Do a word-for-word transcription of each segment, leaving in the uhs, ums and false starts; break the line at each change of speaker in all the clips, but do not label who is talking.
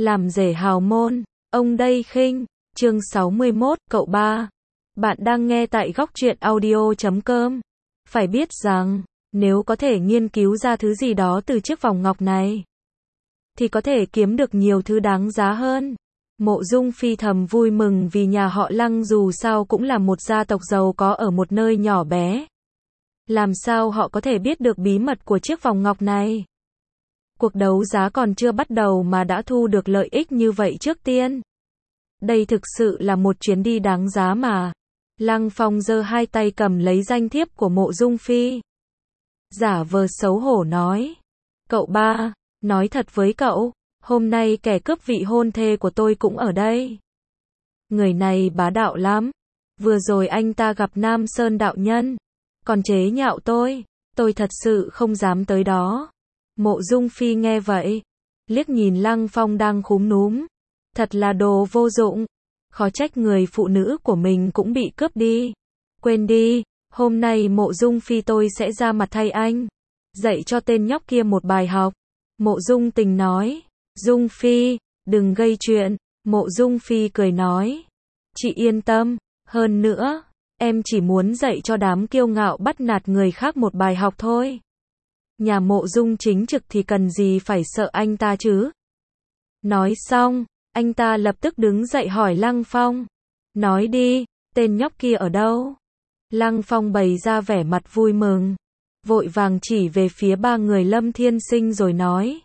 làm rể hào môn, ông đây khinh, chương sáu mươi mốt, cậu ba. Bạn đang nghe tại góc truyện audio chấm com. Phải biết rằng, nếu có thể nghiên cứu ra thứ gì đó từ chiếc vòng ngọc này, thì có thể kiếm được nhiều thứ đáng giá hơn. Mộ Dung Phi thầm vui mừng vì nhà họ Lăng dù sao cũng là một gia tộc giàu có ở một nơi nhỏ bé. Làm sao họ có thể biết được bí mật của chiếc vòng ngọc này? Cuộc đấu giá còn chưa bắt đầu mà đã thu được lợi ích như vậy trước tiên. Đây thực sự là một chuyến đi đáng giá mà. Lăng Phong giơ hai tay cầm lấy danh thiếp của Mộ Dung Phi. Giả vờ xấu hổ nói. Cậu ba, nói thật với cậu, hôm nay kẻ cướp vị hôn thê của tôi cũng ở đây. Người này bá đạo lắm. Vừa rồi anh ta gặp Nam Sơn đạo nhân, còn chế nhạo tôi, tôi thật sự không dám tới đó. Mộ Dung Phi nghe vậy, liếc nhìn Lăng Phong đang khúm núm. Thật là đồ vô dụng, khó trách người phụ nữ của mình cũng bị cướp đi. Quên đi, hôm nay Mộ Dung Phi tôi sẽ ra mặt thay anh, dạy cho tên nhóc kia một bài học. Mộ Dung Tình nói. Dung Phi, đừng gây chuyện. Mộ Dung Phi cười nói. Chị yên tâm, hơn nữa, em chỉ muốn dạy cho đám kiêu ngạo bắt nạt người khác một bài học thôi. Nhà Mộ Dung chính trực thì cần gì phải sợ anh ta chứ? Nói xong, anh ta lập tức đứng dậy hỏi Lăng Phong. Nói đi, tên nhóc kia ở đâu? Lăng Phong bày ra vẻ mặt vui mừng, vội vàng chỉ về phía ba người Lâm Thiên Sinh rồi nói.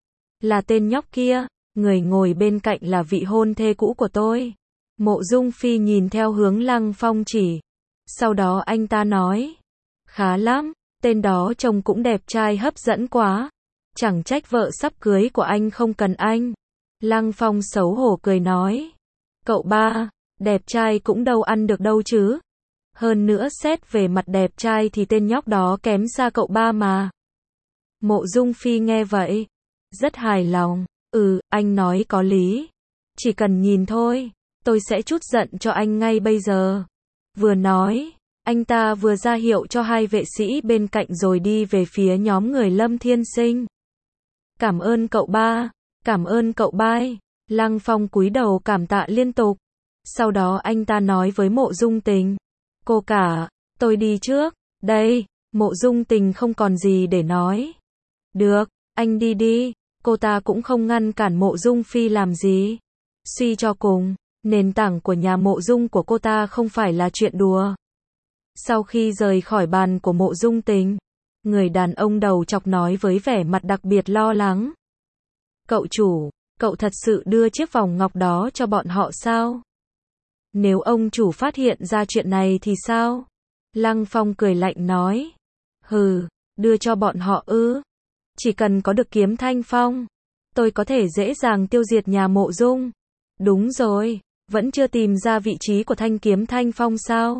Là tên nhóc kia, người ngồi bên cạnh là vị hôn thê cũ của tôi. Mộ Dung Phi nhìn theo hướng Lăng Phong chỉ. Sau đó anh ta nói. Khá lắm, tên đó trông cũng đẹp trai hấp dẫn quá. Chẳng trách vợ sắp cưới của anh không cần anh. Lăng Phong xấu hổ cười nói. Cậu ba, đẹp trai cũng đâu ăn được đâu chứ. Hơn nữa xét về mặt đẹp trai thì tên nhóc đó kém xa cậu ba mà. Mộ Dung Phi nghe vậy, rất hài lòng. Ừ, anh nói có lý. Chỉ cần nhìn thôi, tôi sẽ trút giận cho anh ngay bây giờ. Vừa nói, anh ta vừa ra hiệu cho hai vệ sĩ bên cạnh rồi đi về phía nhóm người Lâm Thiên Sinh. Cảm ơn cậu ba, cảm ơn cậu ba. Lăng Phong cúi đầu cảm tạ liên tục. Sau đó anh ta nói với Mộ Dung Tình. Cô cả, tôi đi trước. Đây, Mộ Dung Tình không còn gì để nói. Được, anh đi đi. Cô ta cũng không ngăn cản Mộ Dung Phi làm gì. Suy cho cùng, nền tảng của nhà Mộ Dung của cô ta không phải là chuyện đùa. Sau khi rời khỏi bàn của Mộ Dung Tình, người đàn ông đầu chọc nói với vẻ mặt đặc biệt lo lắng. Cậu chủ, cậu thật sự đưa chiếc vòng ngọc đó cho bọn họ sao? Nếu ông chủ phát hiện ra chuyện này thì sao? Lăng Phong cười lạnh nói. Hừ, đưa cho bọn họ ư? Chỉ cần có được kiếm Thanh Phong, tôi có thể dễ dàng tiêu diệt nhà Mộ Dung. Đúng rồi, vẫn chưa tìm ra vị trí của thanh kiếm Thanh Phong sao?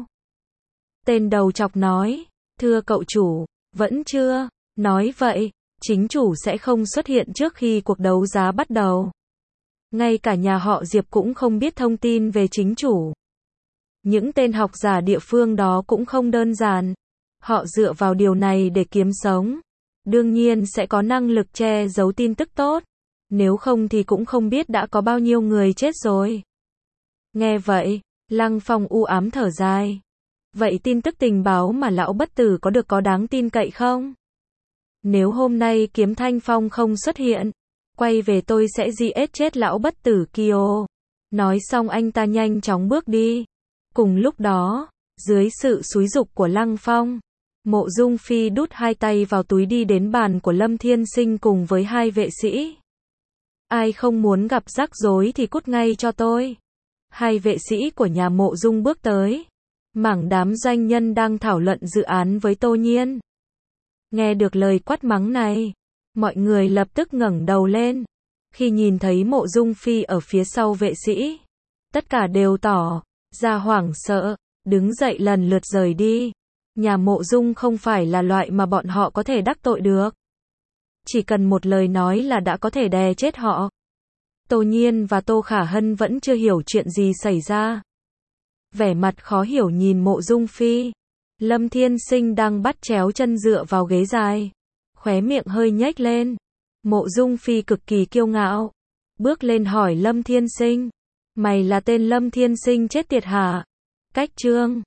Tên đầu chọc nói. Thưa cậu chủ, vẫn chưa. Nói vậy, chính chủ sẽ không xuất hiện trước khi cuộc đấu giá bắt đầu. Ngay cả nhà họ Diệp cũng không biết thông tin về chính chủ. Những tên học giả địa phương đó cũng không đơn giản. Họ dựa vào điều này để kiếm sống. Đương nhiên sẽ có năng lực che giấu tin tức tốt. Nếu không thì cũng không biết đã có bao nhiêu người chết rồi. Nghe vậy, Lăng Phong u ám thở dài. Vậy tin tức tình báo mà lão bất tử có được có đáng tin cậy không? Nếu hôm nay kiếm Thanh Phong không xuất hiện, quay về tôi sẽ giết chết lão bất tử kia. Nói xong anh ta nhanh chóng bước đi. Cùng lúc đó, dưới sự xúi giục của Lăng Phong, Mộ Dung Phi đút hai tay vào túi đi đến bàn của Lâm Thiên Sinh cùng với hai vệ sĩ. Ai không muốn gặp rắc rối thì cút ngay cho tôi. Hai vệ sĩ của nhà Mộ Dung bước tới. Mảng đám doanh nhân đang thảo luận dự án với Tô Nhiên. Nghe được lời quát mắng này, mọi người lập tức ngẩng đầu lên. Khi nhìn thấy Mộ Dung Phi ở phía sau vệ sĩ, tất cả đều tỏ ra hoảng sợ, đứng dậy lần lượt rời đi. Nhà Mộ Dung không phải là loại mà bọn họ có thể đắc tội được. Chỉ cần một lời nói là đã có thể đè chết họ. Tô Nhiên và Tô Khả Hân vẫn chưa hiểu chuyện gì xảy ra. Vẻ mặt khó hiểu nhìn Mộ Dung Phi. Lâm Thiên Sinh đang bắt chéo chân dựa vào ghế dài, khóe miệng hơi nhếch lên. Mộ Dung Phi cực kỳ kiêu ngạo, bước lên hỏi Lâm Thiên Sinh. Mày là tên Lâm Thiên Sinh chết tiệt hả? Cách chương